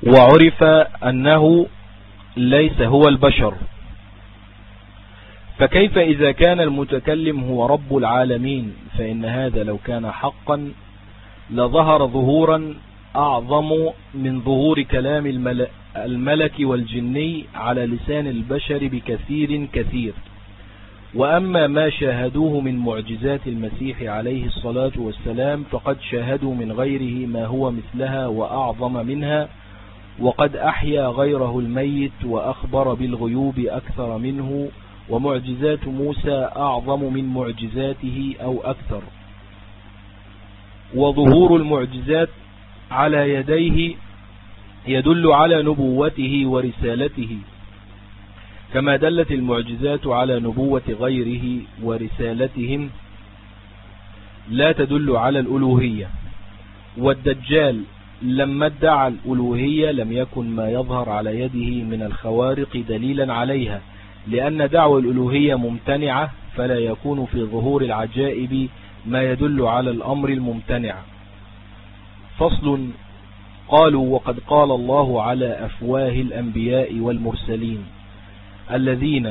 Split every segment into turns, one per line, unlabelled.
وعرف أنه ليس هو البشر. فكيف إذا كان المتكلم هو رب العالمين؟ فإن هذا لو كان حقا لظهر ظهورا أعظم من ظهور كلام الملك والجني على لسان البشر بكثير كثير. وأما ما شاهدوه من معجزات المسيح عليه الصلاة والسلام فقد شاهدوا من غيره ما هو مثلها وأعظم منها، وقد أحيا غيره الميت وأخبر بالغيوب أكثر منه، ومعجزات موسى أعظم من معجزاته أو أكثر. وظهور المعجزات على يديه يدل على نبوته ورسالته، كما دلت المعجزات على نبوة غيره ورسالتهم، لا تدل على الألوهية. والدجال لما ادعى الألوهية لم يكن ما يظهر على يده من الخوارق دليلا عليها، لأن دعوى الألوهية ممتنعة، فلا يكون في ظهور العجائب ما يدل على الأمر الممتنع. فصل. قالوا: وقد قال الله على أفواه الأنبياء والمرسلين الذين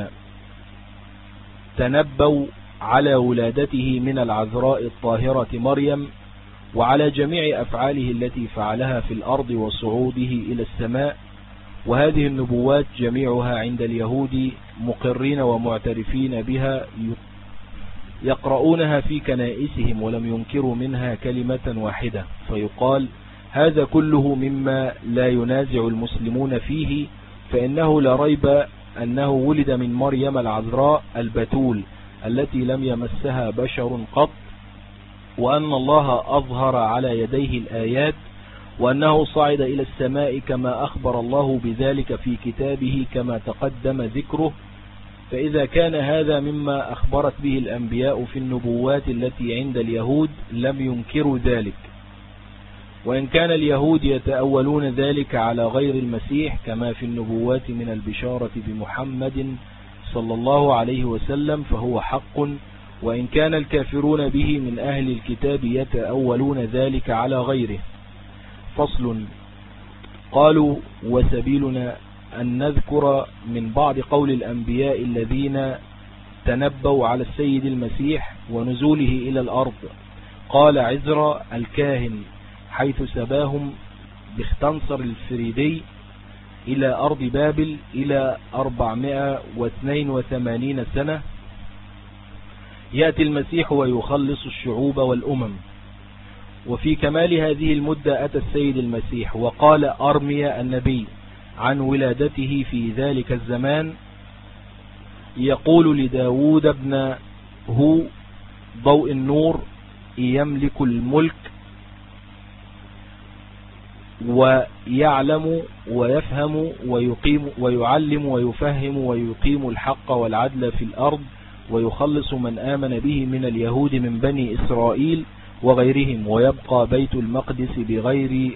تنبوا على ولادته من العذراء الطاهرة مريم، وعلى جميع أفعاله التي فعلها في الأرض وصعوده إلى السماء. وهذه النبوات جميعها عند اليهود مقرين ومعترفين بها، يقرؤونها في كنائسهم ولم ينكروا منها كلمة واحدة. فيقال: هذا كله مما لا ينازع المسلمون فيه، فإنه لا ريب أنه ولد من مريم العذراء البتول التي لم يمسها بشر قط، وأن الله أظهر على يديه الآيات، وأنه صعد إلى السماء كما أخبر الله بذلك في كتابه كما تقدم ذكره. فإذا كان هذا مما أخبرت به الأنبياء في النبوات التي عند اليهود لم ينكروا ذلك. وإن كان اليهود يتأولون ذلك على غير المسيح كما في النبوات من البشارة بمحمد صلى الله عليه وسلم فهو حق، وإن كان الكافرون به من أهل الكتاب يتأولون ذلك على غيره. فصل. قالوا: وسبيلنا أن نذكر من بعض قول الأنبياء الذين تنبوا على السيد المسيح ونزوله إلى الأرض. قال عزرا الكاهن حيث سباهم باختنصر الفريدي إلى أرض بابل إلى 482 سنة، يأتي المسيح ويخلص الشعوب والأمم. وفي كمال هذه المدة أتى السيد المسيح، وقال أرميا النبي عن ولادته في ذلك الزمان: يقول لداود ابنه ضوء النور يملك الملك ويعلم ويفهم ويعلم ويفهم ويقيم الحق والعدل في الأرض، ويخلص من آمن به من اليهود من بني إسرائيل وغيرهم، ويبقى بيت المقدس بغير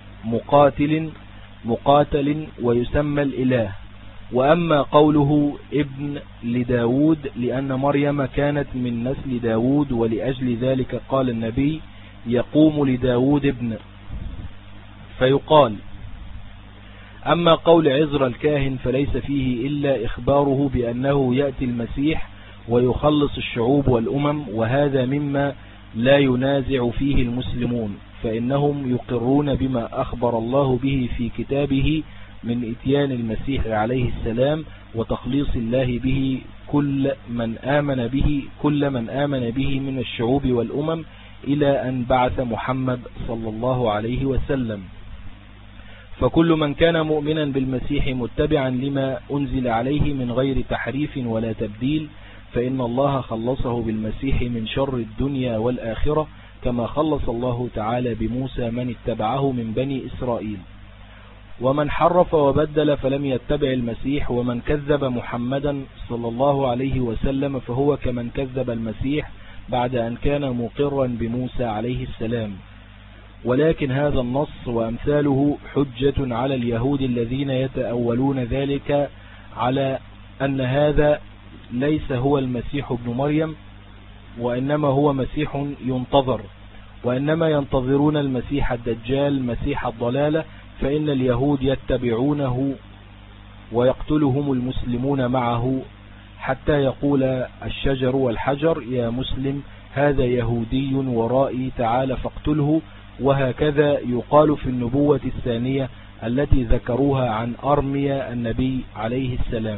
مقاتل ويسمى الإله. وأما قوله ابن لداود لأن مريم كانت من نسل داود، ولأجل ذلك قال النبي: يقوم لداود ابن. فيقال: أما قول عزرا الكاهن فليس فيه إلا إخباره بأنه يأتي المسيح ويخلص الشعوب والأمم، وهذا مما لا ينازع فيه المسلمون، فإنهم يقرون بما أخبر الله به في كتابه من إتيان المسيح عليه السلام وتخليص الله به كل من آمن به من الشعوب والأمم إلى أن بعث محمد صلى الله عليه وسلم. فكل من كان مؤمنا بالمسيح متبعا لما أنزل عليه من غير تحريف ولا تبديل، فإن الله خلصه بالمسيح من شر الدنيا والآخرة، كما خلص الله تعالى بموسى من اتبعه من بني إسرائيل. ومن حرف وبدل فلم يتبع المسيح، ومن كذب محمدا صلى الله عليه وسلم فهو كمن كذب المسيح بعد أن كان مقرا بموسى عليه السلام. ولكن هذا النص وأمثاله حجة على اليهود الذين يتأولون ذلك على أن هذا ليس هو المسيح ابن مريم، وإنما هو مسيح ينتظر، وإنما ينتظرون المسيح الدجال مسيح الضلالة، فإن اليهود يتبعونه ويقتلهم المسلمون معه، حتى يقول الشجر والحجر يا مسلم هذا يهودي ورائي تعال فاقتله. وهكذا يقال في النبوة الثانية التي ذكروها عن أرميا النبي عليه السلام.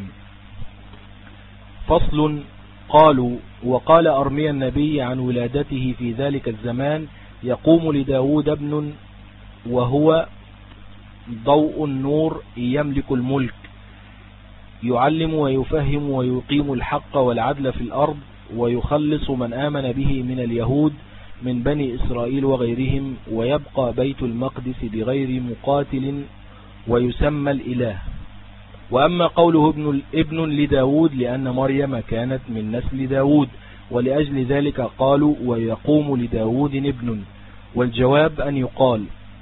فصل. قالوا وقال أرميا النبي عن ولادته في ذلك الزمان يقوم لداود ابن وهو ضوء النور يملك الملك، يعلم ويفهم ويقيم الحق والعدل في الأرض، ويخلص من آمن به من اليهود من بني إسرائيل وغيرهم، ويبقى بيت المقدس بغير مقاتل ويسمى الإله. وأما قوله ابن لداود لأن مريم كانت من نسل داود، ولأجل ذلك قالوا ويقوم لداود ابن. والجواب أن يقال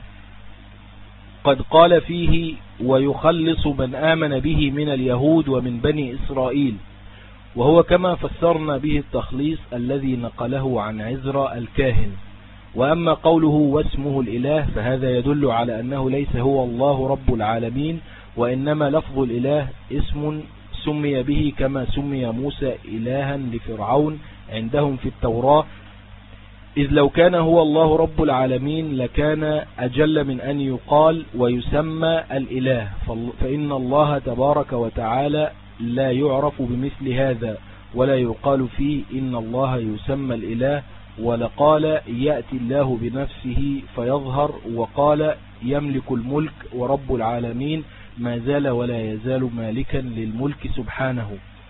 قد قال فيه ويخلص من آمن به من اليهود ومن بني إسرائيل، وهو كما فسرنا به التخليص الذي نقله عن عزرا الكاهن. وأما قوله واسمه الإله فهذا يدل على أنه ليس هو الله رب العالمين، وإنما لفظ الإله اسم سمي به كما سمي موسى إلها لفرعون عندهم في التوراة، إذ لو كان هو الله رب العالمين لكان أجل من أن يقال ويسمى الإله، فإن الله تبارك وتعالى لا يعرف بمثل هذا، ولا يقال فيه إن الله يسمى الإله. ولقال يأتي الله بنفسه فيظهر، وقال يملك الملك ورب العالمين ما زال ولا يزال مالكا للملك سبحانه.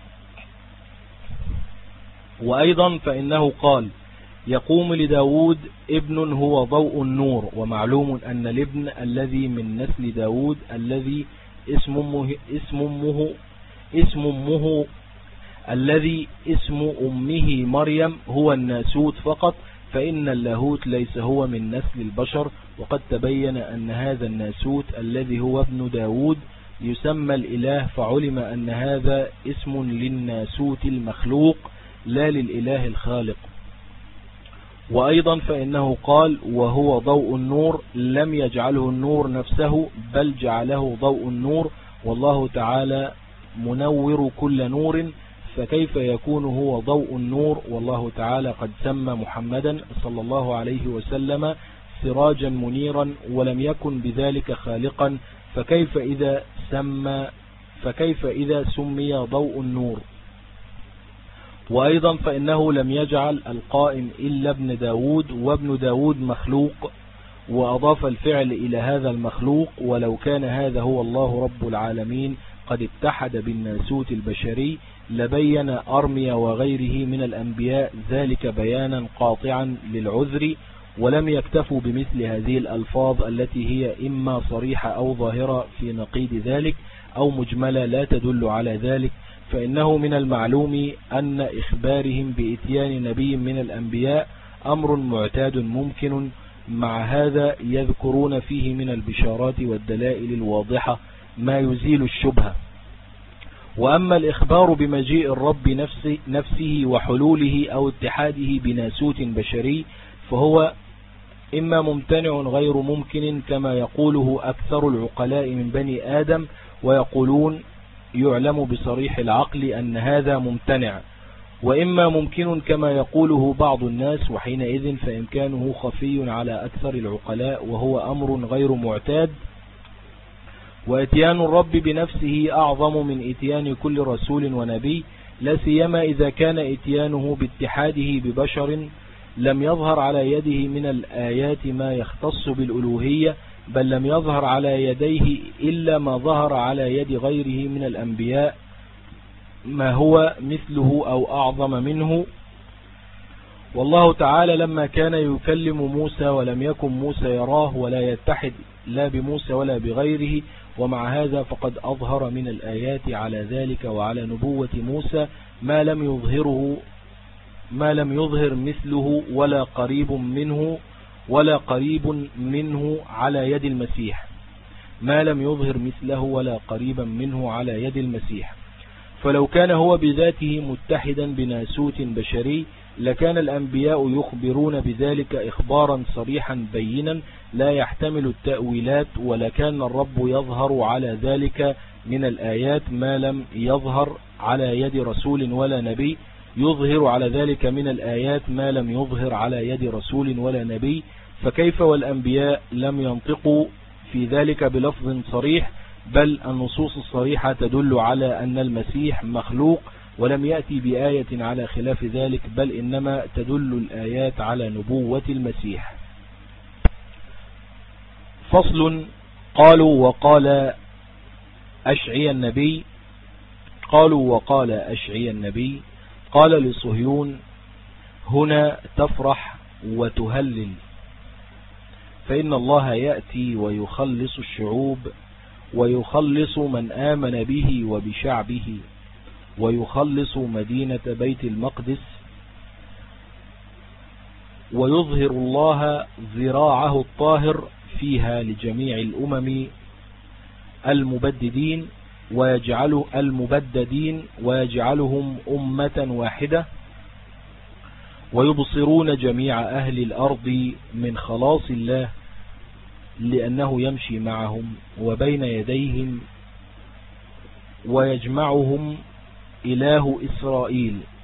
وأيضا فإنه قال يقوم لداود ابن هو ضوء النور، ومعلوم أن الابن الذي من نسل داود الذي الذي اسم أمه مريم هو الناسوت فقط، فإن اللاهوت ليس هو من نسل البشر. وقد تبين أن هذا الناسوت الذي هو ابن داود يسمى الإله، فعلم أن هذا اسم للناسوت المخلوق لا للإله الخالق. وأيضا فإنه قال وهو ضوء النور، لم يجعله النور نفسه بل جعله ضوء النور، والله تعالى منور كل نور، فكيف يكون هو ضوء النور والله تعالى قد سمى محمدا صلى الله عليه وسلم سراجا منيرا ولم يكن بذلك خالقا، فكيف إذا سمي ضوء النور. وأيضا فإنه لم يجعل القائم إلا ابن داود، وابن داود مخلوق، وأضاف الفعل إلى هذا المخلوق، ولو كان هذا هو الله رب العالمين قد اتحد بالناسوت البشري لبين أرميا وغيره من الأنبياء ذلك بيانا قاطعا للعذر، ولم يكتفوا بمثل هذه الألفاظ التي هي إما صريحة أو ظاهرة في نقيض ذلك أو مجملة لا تدل على ذلك. فإنه من المعلوم أن إخبارهم بإتيان نبي من الأنبياء أمر معتاد ممكن، مع هذا يذكرون فيه من البشارات والدلائل الواضحة ما يزيل الشبهة. وأما الإخبار بمجيء الرب نفسه وحلوله أو اتحاده بناسوت بشري فهو إما ممتنع غير ممكن كما يقوله أكثر العقلاء من بني آدم، ويقولون يعلم بصريح العقل أن هذا ممتنع، وإما ممكن كما يقوله بعض الناس، وحينئذ فإمكانه خفي على أكثر العقلاء وهو أمر غير معتاد. وإتيان الرب بنفسه أعظم من إتيان كل رسول ونبي، لا سيما إذا كان إتيانه باتحاده ببشر لم يظهر على يده من الآيات ما يختص بالألوهية، بل لم يظهر على يديه إلا ما ظهر على يد غيره من الأنبياء ما هو مثله أو أعظم منه. والله تعالى لما كان يكلم موسى ولم يكن موسى يراه ولا يتحد لا بموسى ولا بغيره، ومع هذا فقد أظهر من الآيات على ذلك وعلى نبوة موسى ما لم يظهر مثله ولا قريب منه على يد المسيح، ما لم يظهر مثله ولا قريبا منه على يد المسيح. فلو كان هو بذاته متحدا بناسوت بشري لكان الأنبياء يخبرون بذلك إخبارا صريحا بينا لا يحتمل التأويلات، ولكان الرب يظهر على ذلك من الآيات ما لم يظهر على يد رسول ولا نبي، يظهر على ذلك من الآيات ما لم يظهر على يد رسول ولا نبي. فكيف والأنبياء لم ينطقوا في ذلك بلفظ صريح، بل النصوص الصريحة تدل على أن المسيح مخلوق، ولم يأتي بآية على خلاف ذلك، بل إنما تدل الآيات على نبوة المسيح. فصل. قالوا وقال أشعي النبي قال لصهيون: هنا تفرح وتهلل، فإن الله يأتي ويخلص الشعوب، ويخلص من آمن به وبشعبه، ويخلص مدينة بيت المقدس، ويظهر الله ذراعه الطاهر فيها لجميع الأمم المبددين ويجعلهم أمة واحدة، ويبصرون جميع أهل الأرض من خلاص الله، لأنه يمشي معهم وبين يديهم، ويجمعهم إله إسرائيل.